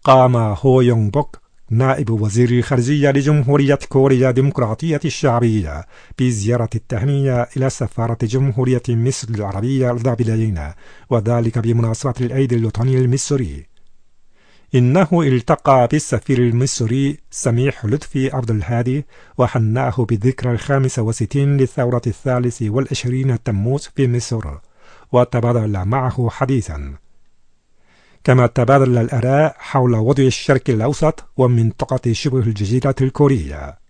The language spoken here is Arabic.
قام هو يونغ بوك نائب وزير الخارجية لجمهورية كوريا الديمقراطية الشعبية بزيارة التهنئة إلى سفارة جمهورية مصر العربية لدى بلادنا، وذلك بمناسبة العيد الوطني المصري. إنه التقى بالسفير المصري سميح لطفي عبد الهادي وحناه بذكرى 65 للثورة 23 تموز في مصر، وتبادل معه حديثا. كما تبادل الآراء حول وضع الشرق الأوسط ومنطقة شبه الجزيرة الكورية.